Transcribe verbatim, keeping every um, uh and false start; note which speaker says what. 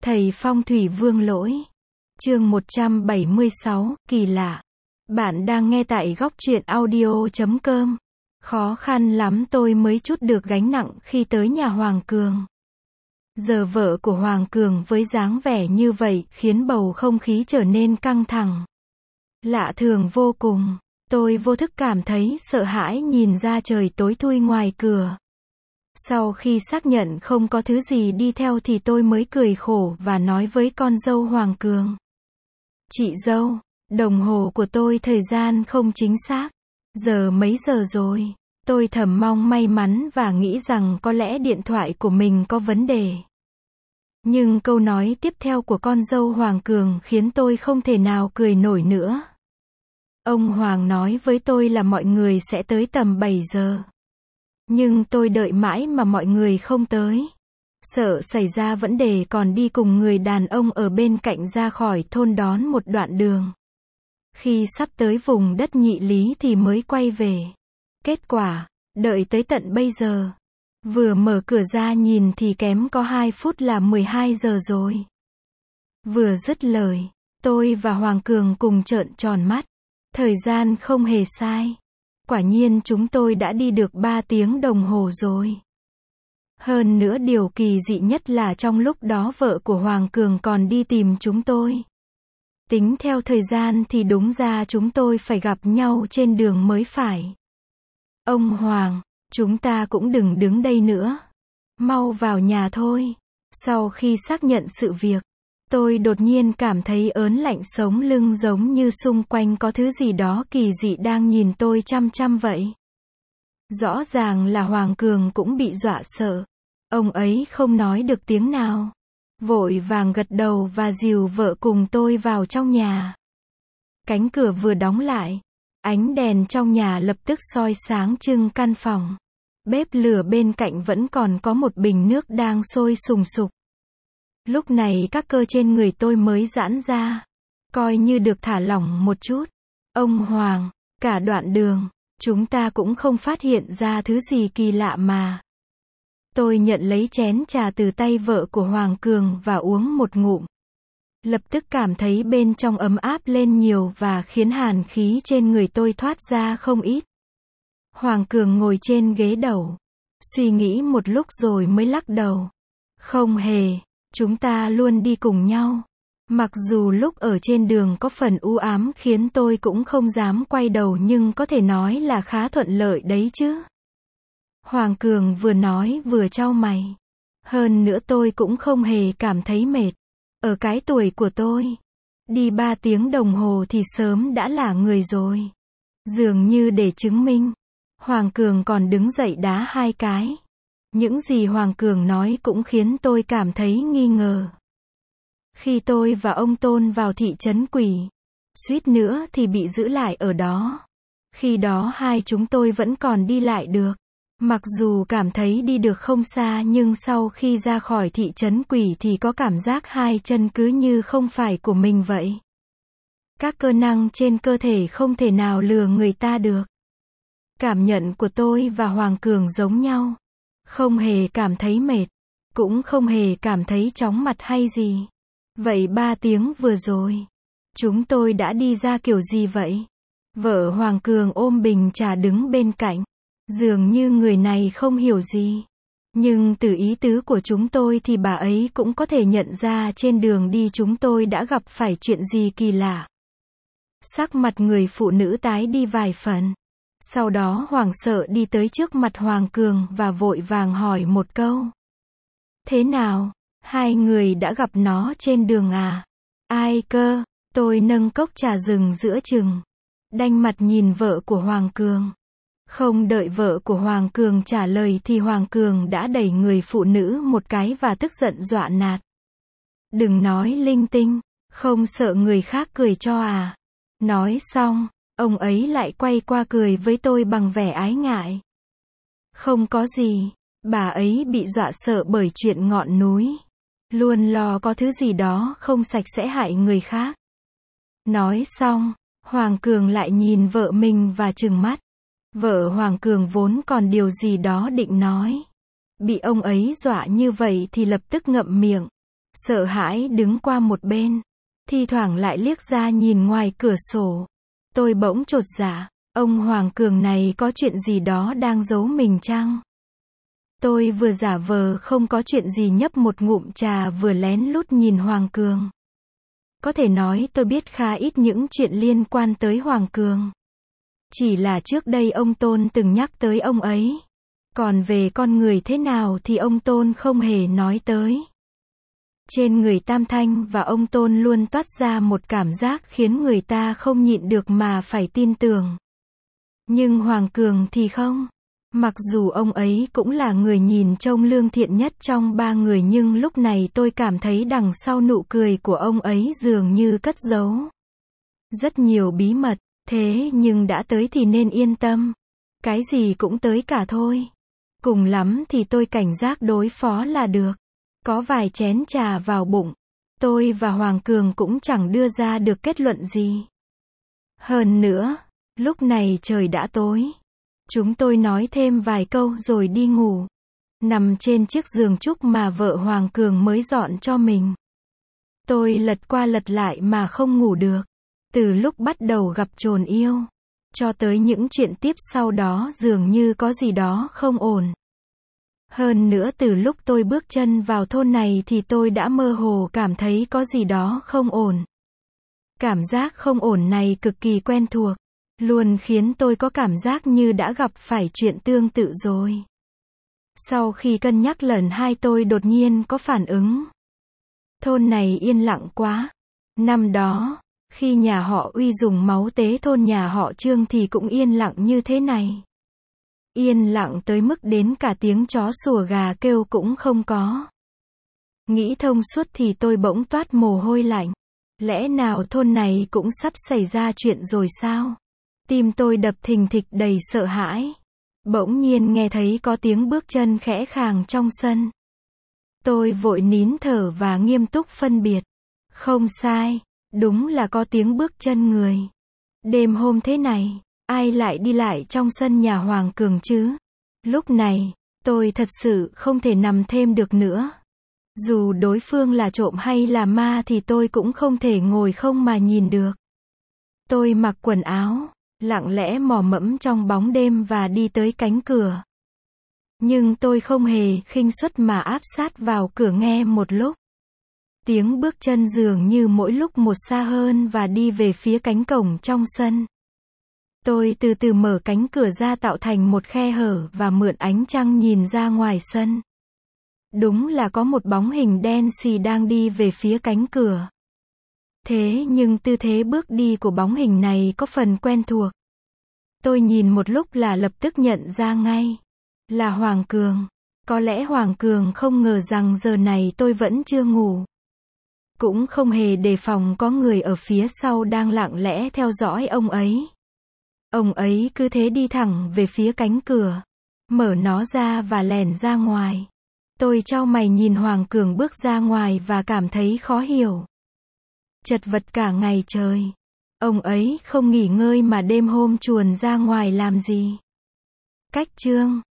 Speaker 1: Thầy Phong thủy Vương Lỗi. Chương một trăm bảy mươi sáu, kỳ lạ. Bạn đang nghe tại góc truyện audio chấm com. Khó khăn lắm tôi mới trút được gánh nặng khi tới nhà Hoàng Cường. Giờ vợ của Hoàng Cường với dáng vẻ như vậy khiến bầu không khí trở nên căng thẳng. Lạ thường vô cùng. Tôi vô thức cảm thấy sợ hãi nhìn ra trời tối thui ngoài cửa. Sau khi xác nhận không có thứ gì đi theo thì tôi mới cười khổ và nói với con dâu Hoàng Cường. Chị dâu, đồng hồ của tôi thời gian không chính xác. Giờ mấy giờ rồi? Tôi thầm mong may mắn và nghĩ rằng có lẽ điện thoại của mình có vấn đề. Nhưng câu nói tiếp theo của con dâu Hoàng Cường khiến tôi không thể nào cười nổi nữa. Ông Hoàng nói với tôi là mọi người sẽ tới tầm bảy giờ. Nhưng tôi đợi mãi mà mọi người không tới. Sợ xảy ra vấn đề còn đi cùng người đàn ông ở bên cạnh ra khỏi thôn đón một đoạn đường. Khi sắp tới vùng đất Nhị Lý thì mới quay về. Kết quả, đợi tới tận bây giờ. Vừa mở cửa ra nhìn thì kém có hai phút là mười hai giờ rồi. Vừa dứt lời, tôi và Hoàng Cường cùng trợn tròn mắt. Thời gian không hề sai. Quả nhiên chúng tôi đã đi được ba tiếng đồng hồ rồi. Hơn nữa điều kỳ dị nhất là trong lúc đó vợ của Hoàng Cường còn đi tìm chúng tôi. Tính theo thời gian thì đúng ra chúng tôi phải gặp nhau trên đường mới phải. Ông Hoàng, chúng ta cũng đừng đứng đây nữa. Mau vào nhà thôi. Sau khi xác nhận sự việc, tôi đột nhiên cảm thấy ớn lạnh sống lưng giống như xung quanh có thứ gì đó kỳ dị đang nhìn tôi chăm chăm vậy. Rõ ràng là Hoàng Cường cũng bị dọa sợ. Ông ấy không nói được tiếng nào. Vội vàng gật đầu và dìu vợ cùng tôi vào trong nhà. Cánh cửa vừa đóng lại, ánh đèn trong nhà lập tức soi sáng trưng căn phòng. Bếp lửa bên cạnh vẫn còn có một bình nước đang sôi sùng sục. Lúc này các cơ trên người tôi mới giãn ra, coi như được thả lỏng một chút. Ông Hoàng, cả đoạn đường, chúng ta cũng không phát hiện ra thứ gì kỳ lạ mà. Tôi nhận lấy chén trà từ tay vợ của Hoàng Cường và uống một ngụm. Lập tức cảm thấy bên trong ấm áp lên nhiều và khiến hàn khí trên người tôi thoát ra không ít. Hoàng Cường ngồi trên ghế đầu, suy nghĩ một lúc rồi mới lắc đầu. Không hề. Chúng ta luôn đi cùng nhau. Mặc dù lúc ở trên đường có phần u ám khiến tôi cũng không dám quay đầu nhưng có thể nói là khá thuận lợi đấy chứ. Hoàng Cường vừa nói vừa chau mày. Hơn nữa tôi cũng không hề cảm thấy mệt. Ở cái tuổi của tôi, đi ba tiếng đồng hồ thì sớm đã là người rồi. Dường như để chứng minh, Hoàng Cường còn đứng dậy đá hai cái. Những gì Hoàng Cường nói cũng khiến tôi cảm thấy nghi ngờ. Khi tôi và ông Tôn vào thị trấn Quỷ, suýt nữa thì bị giữ lại ở đó. Khi đó hai chúng tôi vẫn còn đi lại được. Mặc dù cảm thấy đi được không xa nhưng sau khi ra khỏi thị trấn Quỷ thì có cảm giác hai chân cứ như không phải của mình vậy. Các cơ năng trên cơ thể không thể nào lừa người ta được. Cảm nhận của tôi và Hoàng Cường giống nhau. Không hề cảm thấy mệt, cũng không hề cảm thấy chóng mặt hay gì. Vậy ba tiếng vừa rồi, chúng tôi đã đi ra kiểu gì vậy? Vợ Hoàng Cường ôm bình trà đứng bên cạnh, dường như người này không hiểu gì. Nhưng từ ý tứ của chúng tôi thì bà ấy cũng có thể nhận ra trên đường đi chúng tôi đã gặp phải chuyện gì kỳ lạ. Sắc mặt người phụ nữ tái đi vài phần. Sau đó hoảng sợ đi tới trước mặt Hoàng Cường và vội vàng hỏi một câu. Thế nào? Hai người đã gặp nó trên đường à? Ai cơ? Tôi nâng cốc trà rừng giữa chừng. Đanh mặt nhìn vợ của Hoàng Cường. Không đợi vợ của Hoàng Cường trả lời thì Hoàng Cường đã đẩy người phụ nữ một cái và tức giận dọa nạt. Đừng nói linh tinh, không sợ người khác cười cho à? Nói xong, ông ấy lại quay qua cười với tôi bằng vẻ ái ngại. Không có gì, bà ấy bị dọa sợ bởi chuyện ngọn núi. Luôn lo có thứ gì đó không sạch sẽ hại người khác. Nói xong, Hoàng Cường lại nhìn vợ mình và trừng mắt. Vợ Hoàng Cường vốn còn điều gì đó định nói. Bị ông ấy dọa như vậy thì lập tức ngậm miệng. sợ hãi đứng qua một bên, thi thoảng lại liếc ra nhìn ngoài cửa sổ. Tôi bỗng chột dạ, ông Hoàng Cường này có chuyện gì đó đang giấu mình chăng? Tôi vừa giả vờ không có chuyện gì nhấp một ngụm trà vừa lén lút nhìn Hoàng Cường. Có thể nói tôi biết khá ít những chuyện liên quan tới Hoàng Cường. Chỉ là trước đây ông Tôn từng nhắc tới ông ấy. Còn về con người thế nào thì ông Tôn không hề nói tới. Trên người Tam Thanh và ông Tôn luôn toát ra một cảm giác khiến người ta không nhịn được mà phải tin tưởng. Nhưng Hoàng Cường thì không. Mặc dù ông ấy cũng là người nhìn trông lương thiện nhất trong ba người nhưng lúc này tôi cảm thấy đằng sau nụ cười của ông ấy dường như cất giấu rất nhiều bí mật. Thế nhưng đã tới thì nên yên tâm. Cái gì cũng tới cả thôi. Cùng lắm thì tôi cảnh giác đối phó là được. Có vài chén trà vào bụng, tôi và Hoàng Cường cũng chẳng đưa ra được kết luận gì. Hơn nữa, lúc này trời đã tối. Chúng tôi nói thêm vài câu rồi đi ngủ. Nằm trên chiếc giường trúc mà vợ Hoàng Cường mới dọn cho mình. Tôi lật qua lật lại mà không ngủ được. Từ lúc bắt đầu gặp chồn yêu, cho tới những chuyện tiếp sau đó dường như có gì đó không ổn. Hơn nữa từ lúc tôi bước chân vào thôn này thì tôi đã mơ hồ cảm thấy có gì đó không ổn. Cảm giác không ổn này cực kỳ quen thuộc, luôn khiến tôi có cảm giác như đã gặp phải chuyện tương tự rồi. Sau khi cân nhắc lần hai tôi đột nhiên có phản ứng. Thôn này yên lặng quá. Năm đó, khi nhà họ Uy dùng máu tế thôn nhà họ Trương thì cũng yên lặng như thế này. Yên lặng tới mức đến cả tiếng chó sủa gà kêu cũng không có. Nghĩ thông suốt thì tôi bỗng toát mồ hôi lạnh. Lẽ nào thôn này cũng sắp xảy ra chuyện rồi sao? Tim tôi đập thình thịch đầy sợ hãi. Bỗng nhiên nghe thấy có tiếng bước chân khẽ khàng trong sân. Tôi vội nín thở và nghiêm túc phân biệt. Không sai, đúng là có tiếng bước chân người. Đêm hôm thế này, ai lại đi lại trong sân nhà Hoàng Cường chứ? Lúc này, tôi thật sự không thể nằm thêm được nữa. Dù đối phương là trộm hay là ma thì tôi cũng không thể ngồi không mà nhìn được. Tôi mặc quần áo, lặng lẽ mò mẫm trong bóng đêm và đi tới cánh cửa. Nhưng tôi không hề khinh suất mà áp sát vào cửa nghe một lúc. Tiếng bước chân dường như mỗi lúc một xa hơn và đi về phía cánh cổng trong sân. Tôi từ từ mở cánh cửa ra tạo thành một khe hở và mượn ánh trăng nhìn ra ngoài sân. Đúng là có một bóng hình đen xì đang đi về phía cánh cửa. Thế nhưng tư thế bước đi của bóng hình này có phần quen thuộc. Tôi nhìn một lúc là lập tức nhận ra ngay. Là Hoàng Cường. Có lẽ Hoàng Cường không ngờ rằng giờ này tôi vẫn chưa ngủ. Cũng không hề đề phòng có người ở phía sau đang lặng lẽ theo dõi ông ấy. Ông ấy cứ thế đi thẳng về phía cánh cửa. Mở nó ra và lèn ra ngoài. Tôi chau mày nhìn Hoàng Cường bước ra ngoài và cảm thấy khó hiểu. Chật vật cả ngày trời. Ông ấy không nghỉ ngơi mà đêm hôm chuồn ra ngoài làm gì? Cách chương